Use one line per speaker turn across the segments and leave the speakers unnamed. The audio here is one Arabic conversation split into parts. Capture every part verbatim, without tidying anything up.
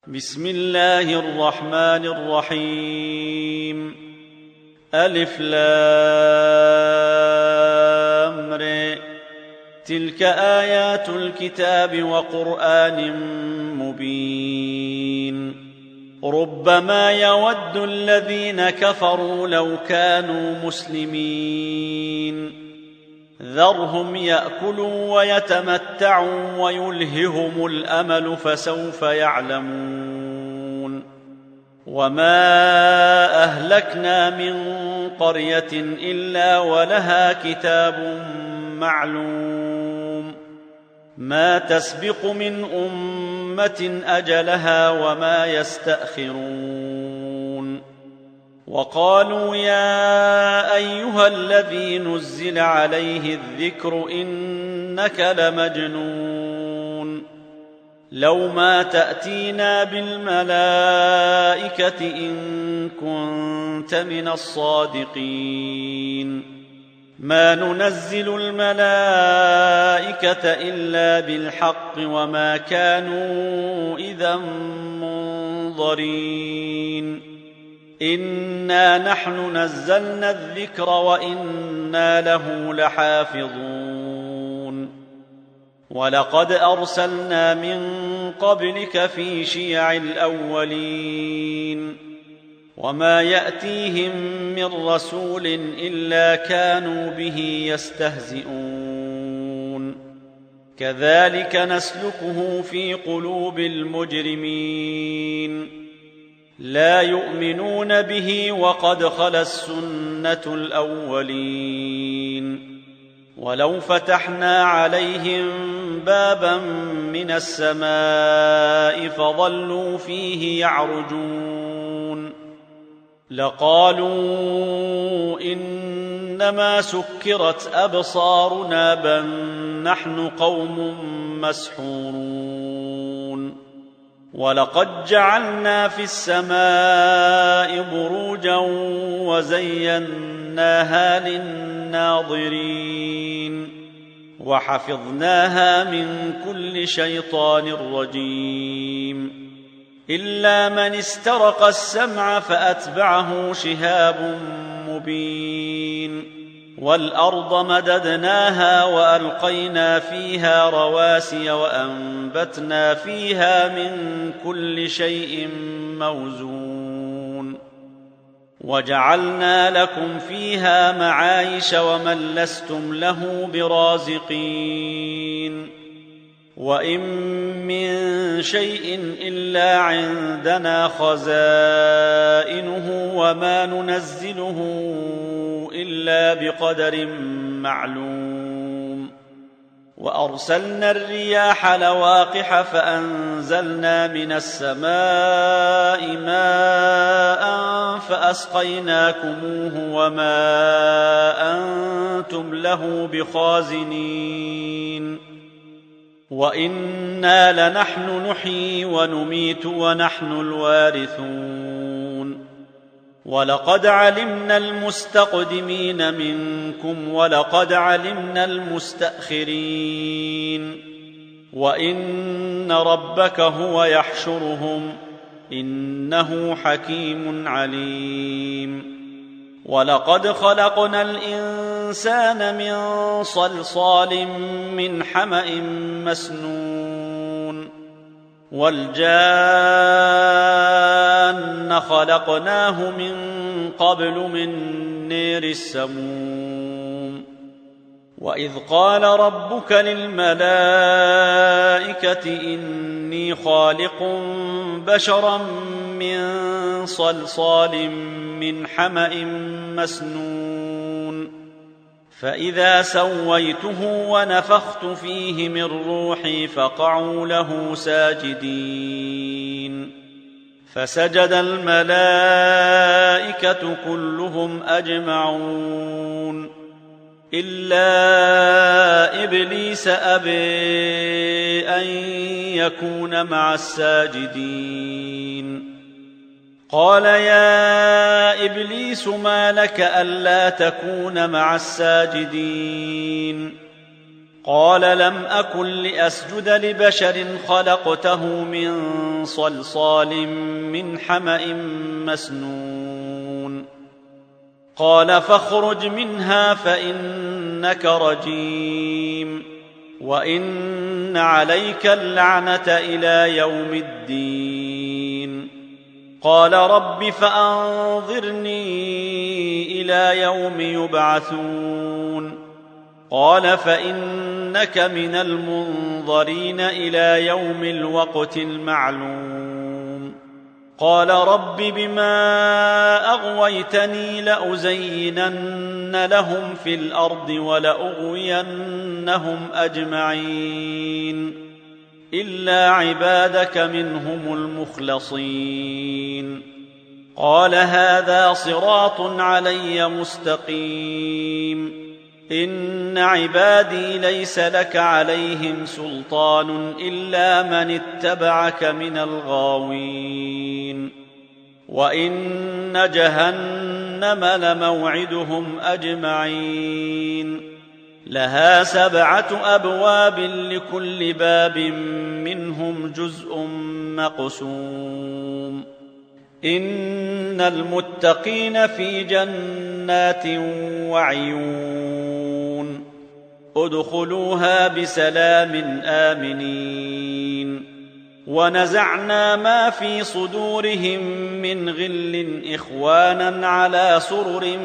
بسم الله الرحمن الرحيم. ألف لام ر. تلك آيات الكتاب وقرآن مبين. ربما يود الذين كفروا لو كانوا مسلمين. ذرهم يأكلوا ويتمتعوا ويلههم الأمل فسوف يعلمون. وما أهلكنا من قرية إلا ولها كتاب معلوم ما تسبق من أمة أجلها وما يستأخرون. وقالوا يا أيها الذي نزل عليه الذكر إنك لمجنون لو ما تأتينا بالملائكة إن كنت من الصادقين. ما ننزل الملائكة إلا بالحق وما كانوا إذا منظرين. إنا نحن نزلنا الذكر وإنا له لحافظون. ولقد أرسلنا من قبلك في شيع الأولين وما يأتيهم من رسول إلا كانوا به يستهزئون. كذلك نسلكه في قلوب المجرمين. لا يؤمنون به وقد خلت السنة الأولين. ولو فتحنا عليهم بابا من السماء فظلوا فيه يعرجون لقالوا إنما سكرت أبصارنا بل نحن قوم مسحورون. ولقد جعلنا في السماء بروجا وزيناها للناظرين وحفظناها من كل شيطان رجيم إلا من استرق السمع فأتبعه شهاب مبين. والأرض مددناها وألقينا فيها رواسي وأنبتنا فيها من كل شيء موزون. وجعلنا لكم فيها معايش ومن لستم له برازقين. وإن من شيء إلا عندنا خزائنه وما ننزله إلا بقدر معلوم. وأرسلنا الرياح لواقح فأنزلنا من السماء ماء فأسقيناكموه وما أنتم له بخازنين. وإنا لنحن نحيي ونميت ونحن الوارثون. ولقد علمنا المستقدمين منكم ولقد علمنا المستأخرين. وإن ربك هو يحشرهم إنه حكيم عليم. ولقد خلقنا الإنسان من صلصال من حمأ مسنون. والجان خلقناه من قبل من نير السموم. وإذ قال ربك للملائكة إني خالق بشرا من صلصال من حمأ مسنون. فإذا سويته ونفخت فيه من روحي فقعوا له ساجدين. فسجد الملائكة كلهم أجمعون إلا إبليس أبى أن يكون مع الساجدين. قال يا إبليس ما لك ألا تكون مع الساجدين؟ قال لم أكن لأسجد لبشر خلقته من صلصال من حمأ مسنون قال فاخرج منها فإنك رجيم وإن عليك اللعنة إلى يوم الدين قال رب فأنظرني إلى يوم يبعثون قال فإنك من المنظرين إلى يوم الوقت المعلوم قال رب بما أغويتني لأزينن لهم في الأرض ولأغوينهم أجمعين إلا عبادك منهم المخلصين قال هذا صراط علي مستقيم إن عبادي ليس لك عليهم سلطان إلا من اتبعك من الغاوين وإن جهنم لموعدهم أجمعين لها سبعة أبواب لكل باب منهم جزء مقسوم إن المتقين في جنات وعيون ادخلوها بسلام آمنين ونزعنا ما في صدورهم من غل إخوانا على سرر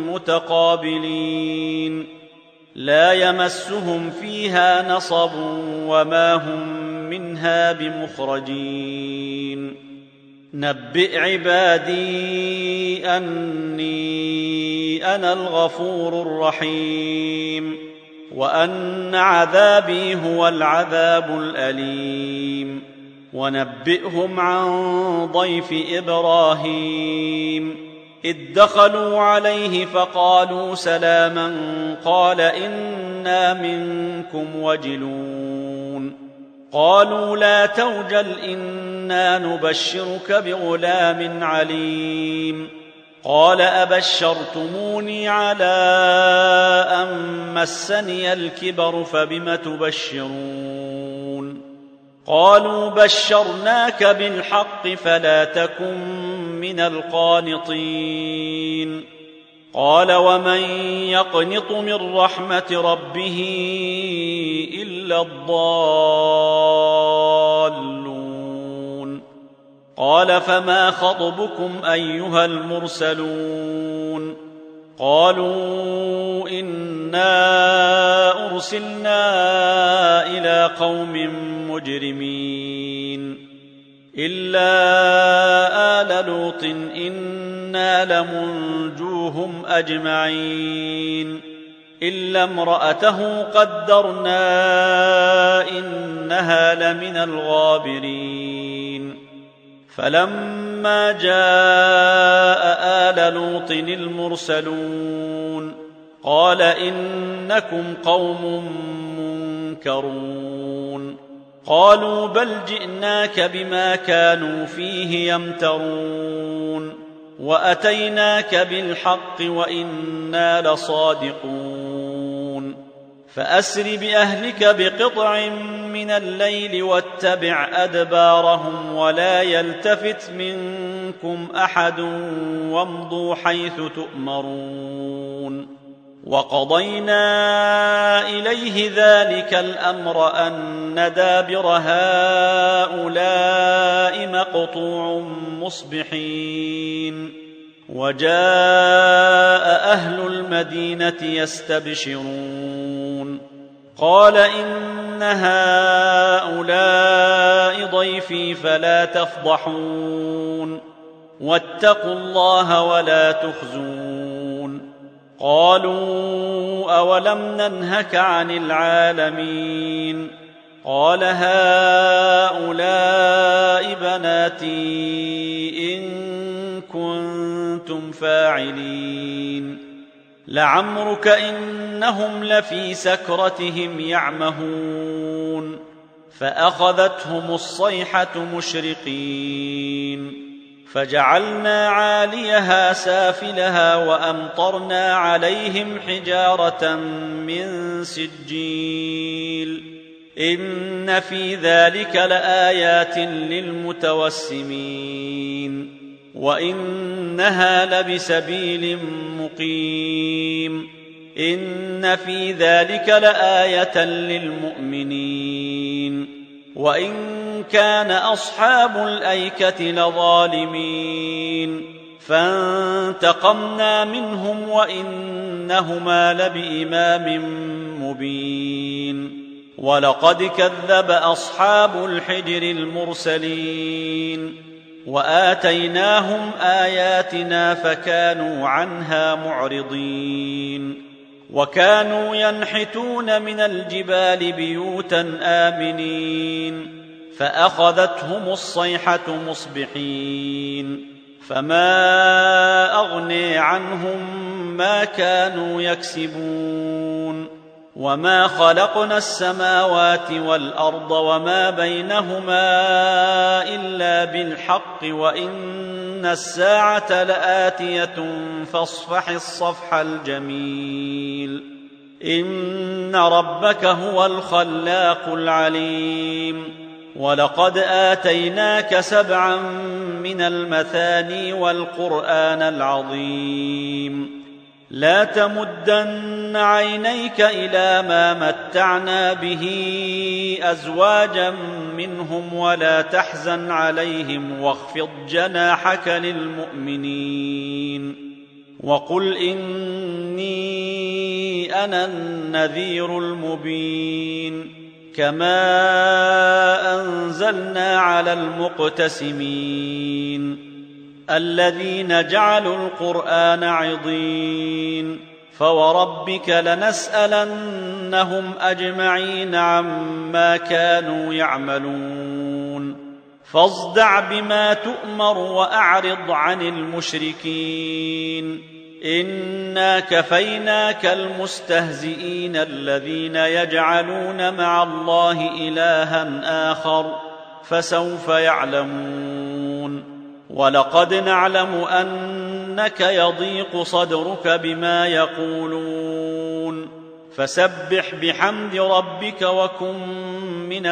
متقابلين لا يمسهم فيها نصب وما هم منها بمخرجين نبئ عبادي أني أنا الغفور الرحيم وأن عذابي هو العذاب الأليم ونبئهم عن ضيف إبراهيم إذ دخلوا عليه فقالوا سلاما قال إنا منكم وجلون قالوا لا توجل إنا نبشرك بغلام عليم قال أبشرتموني على أن مسني الكبر فبم تبشرون قالوا بشرناك بالحق فلا تكن من القانطين قال ومن يقنط من رحمة ربه إلا الضالون قال فما خطبكم أيها المرسلون قالوا إنا أرسلنا إلى قوم مجرمين إلا آل لوط إنا لمنجوهم أجمعين إلا امرأته قدرنا إنها لمن الغابرين فلما جاء آل لوط المرسلون قال إنكم قوم منكرون قالوا بل جئناك بما كانوا فيه يمترون وأتيناك بالحق وإنا لصادقون فأسر بأهلك بقطع من الليل واتبع أدبارهم ولا يلتفت منكم أحد وامضوا حيث تؤمرون وقضينا إليه ذلك الأمر أن دابر هؤلاء مقطوع مصبحين وجاء أهل المدينة يستبشرون قال إن هؤلاء ضيفي فلا تفضحون واتقوا الله ولا تخزون قالوا أولم ننهك عن العالمين قال هؤلاء بناتي إن كنتم فاعلين لعمرك إنهم لفي سكرتهم يعمهون فأخذتهم الصيحة مشرقين فجعلنا عاليها سافلها وأمطرنا عليهم حجارة من سجيل إن في ذلك لآيات للمتوسمين وإنها لبسبيل مقيم إن في ذلك لآية للمؤمنين وإن كان أصحاب الأيكة لظالمين فانتقمنا منهم وإنهما لبإمام مبين ولقد كذب أصحاب الحجر المرسلين وآتيناهم آياتنا فكانوا عنها معرضين وكانوا ينحتون من الجبال بيوتا آمنين فأخذتهم الصيحة مصبحين فما أغني عنهم ما كانوا يكسبون وما خلقنا السماوات والأرض وما بينهما إلا بالحق وإن الساعة لآتية فاصفح الصفح الجميل إن ربك هو الخلاق العليم ولقد آتيناك سبعا من المثاني والقرآن العظيم لا تمدن عينيك إلى ما متعنا به أزواجا منهم ولا تحزن عليهم واخفض جناحك للمؤمنين وقل إني أنا النذير المبين كما أنزلنا على المقتسمين الذين جعلوا القرآن عضين فوربك لنسألنهم أجمعين عما كانوا يعملون فاصدع بما تؤمر وأعرض عن المشركين إنا كفيناك المستهزئين الذين يجعلون مع الله إلها آخر فسوف يعلمون ولقد نعلم أنك يضيق صدرك بما يقولون فسبح بحمد ربك وكن من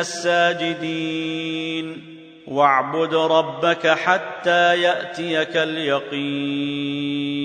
الساجدين واعبد ربك حتى يأتيك اليقين.